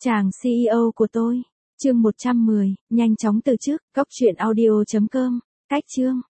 Chàng CEO của tôi. Chương 110, nhanh chóng từ chức. Góc truyện audio.com. Cách chương.